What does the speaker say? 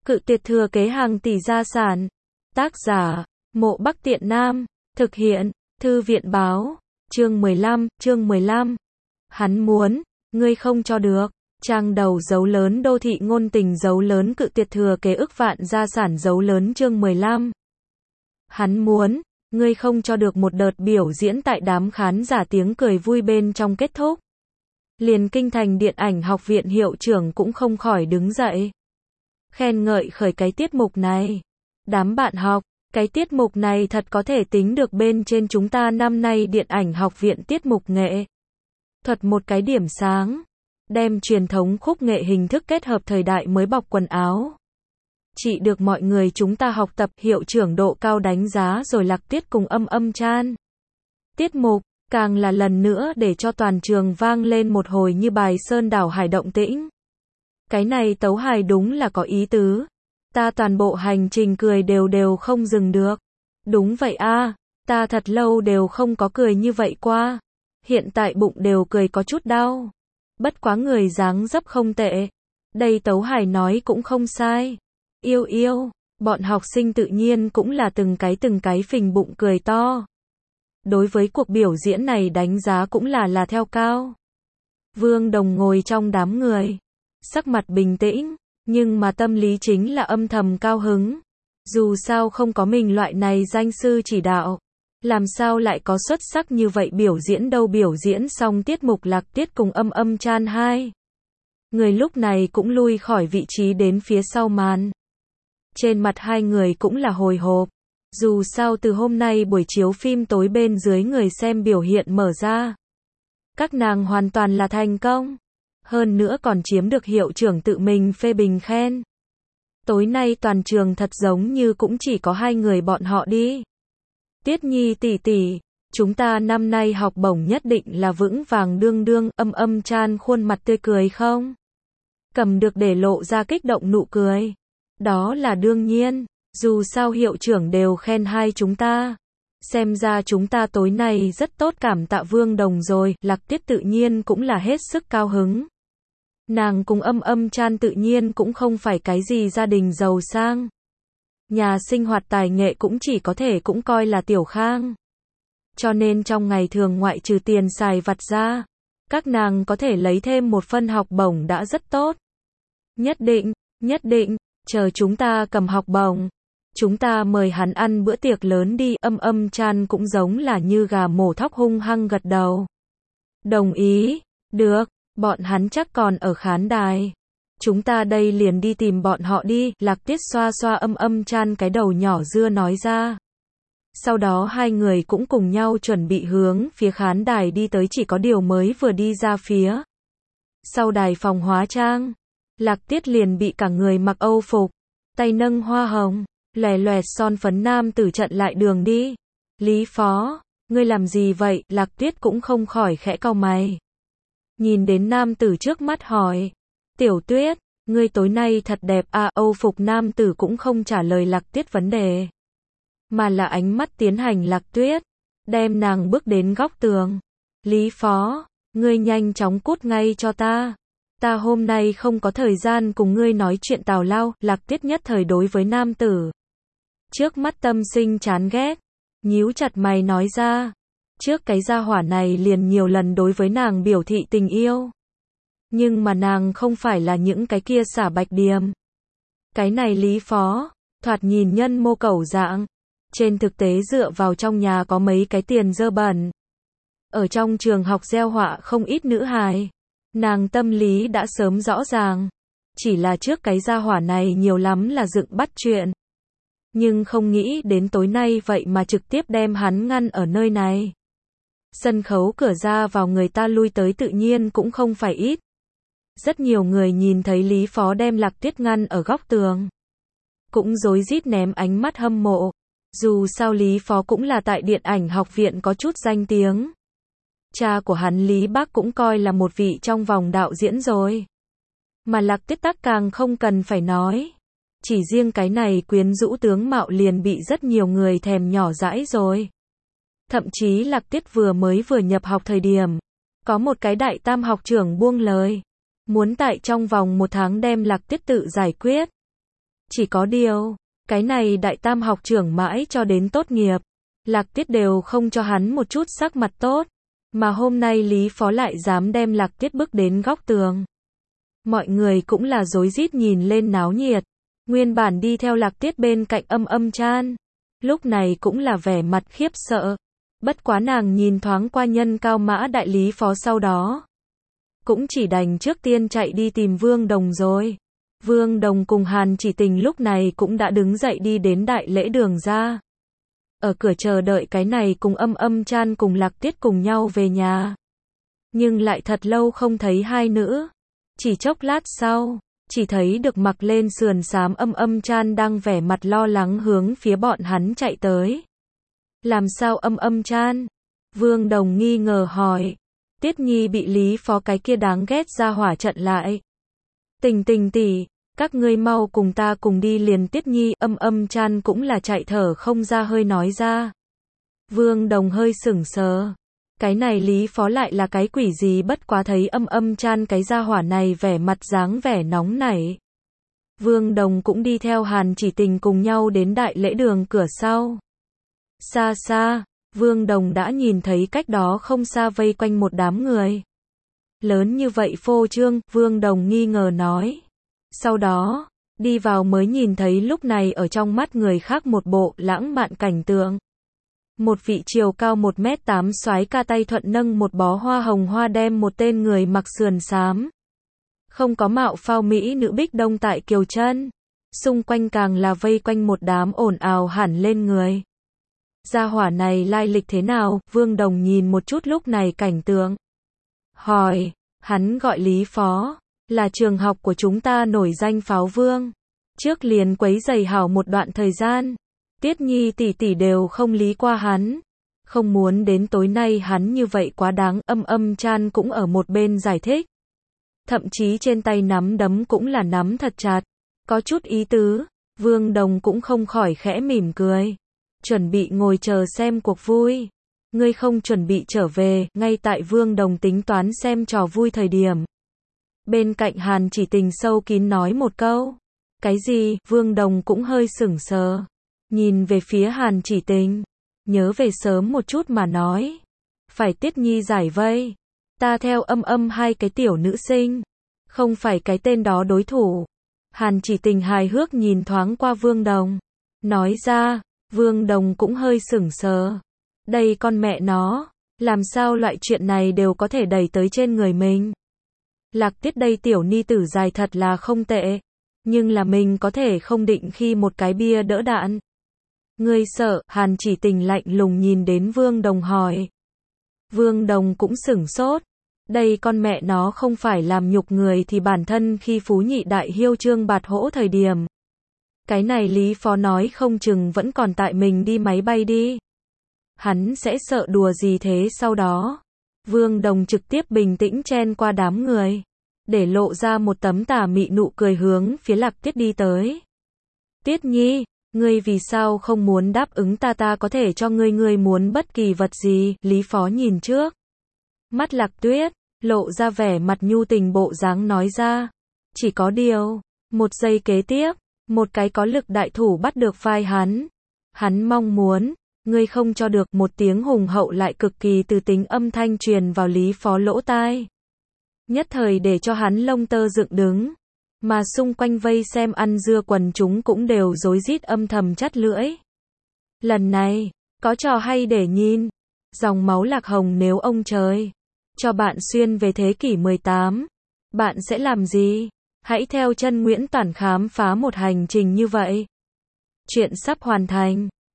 Cự tuyệt thừa kế hàng tỷ gia sản. Tác giả, Mộ Bắc Tiện Nam. Thực hiện, Thư viện báo. Chương 15. Hắn muốn, ngươi không cho được. Trang đầu dấu lớn đô thị ngôn tình dấu lớn cự tuyệt thừa kế ức vạn gia sản dấu lớn chương 15. Hắn muốn, ngươi không cho được một đợt biểu diễn tại đám khán giả tiếng cười vui bên trong kết thúc. Liền Kinh Thành Điện ảnh học viện hiệu trưởng cũng không khỏi đứng dậy. Khen ngợi khởi cái tiết mục này. Đám bạn học, cái tiết mục này thật có thể tính được bên trên chúng ta năm nay Điện ảnh học viện tiết mục nghệ thuật một cái điểm sáng. Đem truyền thống khúc nghệ hình thức kết hợp thời đại mới bọc quần áo. Chỉ được mọi người chúng ta học tập, hiệu trưởng độ cao đánh giá rồi Lạc Tuyết cùng Âm Chan. Tiết mục, càng là lần nữa để cho toàn trường vang lên một hồi như bài sơn đảo hải động tĩnh. Cái này tấu hài đúng là có ý tứ. Ta toàn bộ hành trình cười đều không dừng được. Đúng vậy a, ta thật lâu đều không có cười như vậy qua. Hiện tại bụng đều cười có chút đau. Bất quá người dáng dấp không tệ. Đây tấu hài nói cũng không sai. Yêu, bọn học sinh tự nhiên cũng là từng cái phình bụng cười to. Đối với cuộc biểu diễn này đánh giá cũng là theo cao. Vương Đồng ngồi trong đám người. Sắc mặt bình tĩnh, nhưng mà tâm lý chính là âm thầm cao hứng. Dù sao không có mình loại này danh sư chỉ đạo. Làm sao lại có xuất sắc như vậy biểu diễn đâu. Biểu diễn xong tiết mục Lạc Tuyết cùng Âm Chan hai người lúc này cũng lui khỏi vị trí đến phía sau màn. Trên mặt hai người cũng là hồi hộp. Dù sao từ hôm nay buổi chiếu phim tối bên dưới người xem biểu hiện mở ra. Các nàng hoàn toàn là thành công. Hơn nữa còn chiếm được hiệu trưởng tự mình phê bình khen. Tối nay toàn trường thật giống như cũng chỉ có hai người bọn họ đi. Tiết Nhi tỷ tỷ, chúng ta năm nay học bổng nhất định là vững vàng đương. Âm Chan khuôn mặt tươi cười không? Cầm được để lộ ra kích động nụ cười. Đó là đương nhiên, dù sao hiệu trưởng đều khen hai chúng ta. Xem ra chúng ta tối nay rất tốt, cảm tạ Vương Đồng rồi. Lạc Tuyết tự nhiên cũng là hết sức cao hứng. Nàng cùng Âm Chan tự nhiên cũng không phải cái gì gia đình giàu sang. Nhà sinh hoạt tài nghệ cũng chỉ có thể cũng coi là tiểu khang. Cho nên trong ngày thường ngoại trừ tiền xài vặt ra, các nàng có thể lấy thêm một phân học bổng đã rất tốt. Nhất định, chờ chúng ta cầm học bổng, chúng ta mời hắn ăn bữa tiệc lớn đi. Âm Chan cũng giống là như gà mổ thóc hung hăng gật đầu. Đồng ý, được, bọn hắn chắc còn ở khán đài. Chúng ta đây liền đi tìm bọn họ đi. Lạc Tuyết xoa xoa Âm Chan cái đầu nhỏ dưa nói ra. Sau đó hai người cũng cùng nhau chuẩn bị hướng phía khán đài đi tới, chỉ có điều mới vừa đi ra phía sau đài phòng hóa trang. Lạc Tuyết liền bị cả người mặc Âu phục, tay nâng hoa hồng, lòe loẹt son phấn nam tử chặn lại đường đi. Lý Phó, ngươi làm gì vậy? Lạc Tuyết cũng không khỏi khẽ cau mày. Nhìn đến nam tử trước mắt hỏi. Tiểu Tuyết, ngươi tối nay thật đẹp à? Âu phục nam tử cũng không trả lời Lạc Tuyết vấn đề, mà là ánh mắt tiến hành Lạc Tuyết, đem nàng bước đến góc tường. Lý Phó, ngươi nhanh chóng cút ngay cho ta. Ta hôm nay không có thời gian cùng ngươi nói chuyện tào lao. Lạc Tuyết nhất thời đối với nam tử trước mắt tâm sinh chán ghét, nhíu chặt mày nói ra. Trước cái gia hỏa này liền nhiều lần đối với nàng biểu thị tình yêu. Nhưng mà nàng không phải là những cái kia xả bạch điềm. Cái này Lý Phó, thoạt nhìn nhân mô cẩu dạng. Trên thực tế dựa vào trong nhà có mấy cái tiền dơ bẩn. Ở trong trường học gieo họa không ít nữ hài. Nàng tâm lý đã sớm rõ ràng. Chỉ là trước cái gia hỏa này nhiều lắm là dựng bắt chuyện. Nhưng không nghĩ đến tối nay vậy mà trực tiếp đem hắn ngăn ở nơi này. Sân khấu cửa ra vào người ta lui tới tự nhiên cũng không phải ít. Rất nhiều người nhìn thấy Lý Phó đem Lạc Tuyết ngăn ở góc tường, cũng rối rít ném ánh mắt hâm mộ. Dù sao Lý Phó cũng là tại điện ảnh học viện có chút danh tiếng. Cha của hắn Lý Bác cũng coi là một vị trong vòng đạo diễn rồi. Mà Lạc Tuyết tắc càng không cần phải nói. Chỉ riêng cái này quyến rũ tướng mạo liền bị rất nhiều người thèm nhỏ dãi rồi. Thậm chí Lạc Tuyết vừa nhập học thời điểm, có một cái đại tam học trưởng buông lời. Muốn tại trong vòng 1 tháng đem Lạc Tuyết tự giải quyết. Chỉ có điều, cái này đại tam học trưởng mãi cho đến tốt nghiệp, Lạc Tiết đều không cho hắn một chút sắc mặt tốt, mà hôm nay Lý Phó lại dám đem Lạc Tiết bước đến góc tường. Mọi người cũng là rối rít nhìn lên náo nhiệt, nguyên bản đi theo Lạc Tiết bên cạnh Âm Chan, lúc này cũng là vẻ mặt khiếp sợ, bất quá nàng nhìn thoáng qua nhân cao mã đại Lý Phó sau đó, cũng chỉ đành trước tiên chạy đi tìm Vương Đồng rồi. Vương Đồng cùng Hàn Chỉ Tình lúc này cũng đã đứng dậy đi đến đại lễ đường ra. Ở cửa chờ đợi cái này cùng Âm Chan cùng Lạc Tiết cùng nhau về nhà. Nhưng lại thật lâu không thấy hai nữ. Chỉ chốc lát sau, chỉ thấy được mặc lên sườn xám Âm Chan đang vẻ mặt lo lắng hướng phía bọn hắn chạy tới. Làm sao Âm Chan? Vương Đồng nghi ngờ hỏi. Tiết Nhi bị Lý Phó cái kia đáng ghét ra hỏa trận lại. Tình Tình tỷ, các ngươi mau cùng ta cùng đi liền. Tiết Nhi Âm Chan cũng là chạy thở không ra hơi nói ra. Vương Đồng hơi sững sờ. Cái này Lý Phó lại là cái quỷ gì, bất quá thấy Âm Chan cái gia hỏa này vẻ mặt dáng vẻ nóng nảy. Vương Đồng cũng đi theo Hàn Chỉ Tình cùng nhau đến đại lễ đường cửa sau. Xa xa, Vương Đồng đã nhìn thấy cách đó không xa vây quanh một đám người. Lớn như vậy phô trương, Vương Đồng nghi ngờ nói. Sau đó, đi vào mới nhìn thấy lúc này ở trong mắt người khác một bộ lãng mạn cảnh tượng. Một vị chiều cao 1m8 soái ca tay thuận nâng một bó hoa hồng hoa đem một tên người mặc sườn xám. Không có mạo phao mỹ nữ Bích Đông tại kiều chân. Xung quanh càng là vây quanh một đám ồn ào hẳn lên người. Gia hỏa này lai lịch thế nào? Vương Đồng nhìn một chút lúc này cảnh tượng. Hỏi, hắn gọi Lý Phó, là trường học của chúng ta nổi danh pháo vương. Trước liền quấy rầy hảo một đoạn thời gian. Tiết Nhi tỷ tỷ đều không lý qua hắn. Không muốn đến tối nay hắn như vậy quá đáng. Âm Chan cũng ở một bên giải thích. Thậm chí trên tay nắm đấm cũng là nắm thật chặt. Có chút ý tứ. Vương Đồng cũng không khỏi khẽ mỉm cười. Chuẩn bị ngồi chờ xem cuộc vui. Ngươi không chuẩn bị trở về. Ngay tại Vương Đồng tính toán xem trò vui thời điểm. Bên cạnh Hàn Chỉ Tình sâu kín nói một câu. Cái gì? Vương Đồng cũng hơi sững sờ. Nhìn về phía Hàn Chỉ Tình. Nhớ về sớm một chút mà nói. Phải Tiết Nhi giải vây. Ta theo hai cái tiểu nữ sinh. Không phải cái tên đó đối thủ. Hàn Chỉ Tình hài hước nhìn thoáng qua Vương Đồng. Nói ra, Vương Đồng cũng hơi sững sờ. Đây con mẹ nó. Làm sao loại chuyện này đều có thể đẩy tới trên người mình. Lạc Tiết đây tiểu ni tử dài thật là không tệ. Nhưng là mình có thể không định khi một cái bia đỡ đạn. Ngươi sợ? Hàn Chỉ Tình lạnh lùng nhìn đến Vương Đồng hỏi. Vương Đồng cũng sửng sốt. Đây con mẹ nó không phải làm nhục người thì bản thân khi Phú Nhị Đại hiêu trương bạt hỗ thời điểm. Cái này Lý Phó nói không chừng vẫn còn tại mình đi máy bay đi. Hắn sẽ sợ đùa gì thế sau đó? Vương Đồng trực tiếp bình tĩnh chen qua đám người. Để lộ ra một tấm tà mị nụ cười hướng phía Lạc Tiết đi tới. Tiết Nhi, ngươi vì sao không muốn đáp ứng ta có thể cho ngươi muốn bất kỳ vật gì? Lý Phó nhìn trước. Mắt Lạc Tuyết, lộ ra vẻ mặt nhu tình bộ dáng nói ra. Chỉ có điều, một giây kế tiếp, một cái có lực đại thủ bắt được vai hắn. Hắn mong muốn, ngươi không cho được. Một tiếng hùng hậu lại cực kỳ từ tính âm thanh truyền vào Lý Phó lỗ tai. Nhất thời để cho hắn lông tơ dựng đứng. Mà xung quanh vây xem ăn dưa quần chúng cũng đều rối rít âm thầm chắt lưỡi. Lần này, có trò hay để nhìn. Dòng máu Lạc Hồng nếu ông trời cho bạn xuyên về thế kỷ 18, bạn sẽ làm gì? Hãy theo chân Nguyễn Toản khám phá một hành trình như vậy. Chuyện sắp hoàn thành.